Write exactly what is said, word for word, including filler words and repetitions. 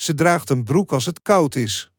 Ze draagt een broek als het koud is.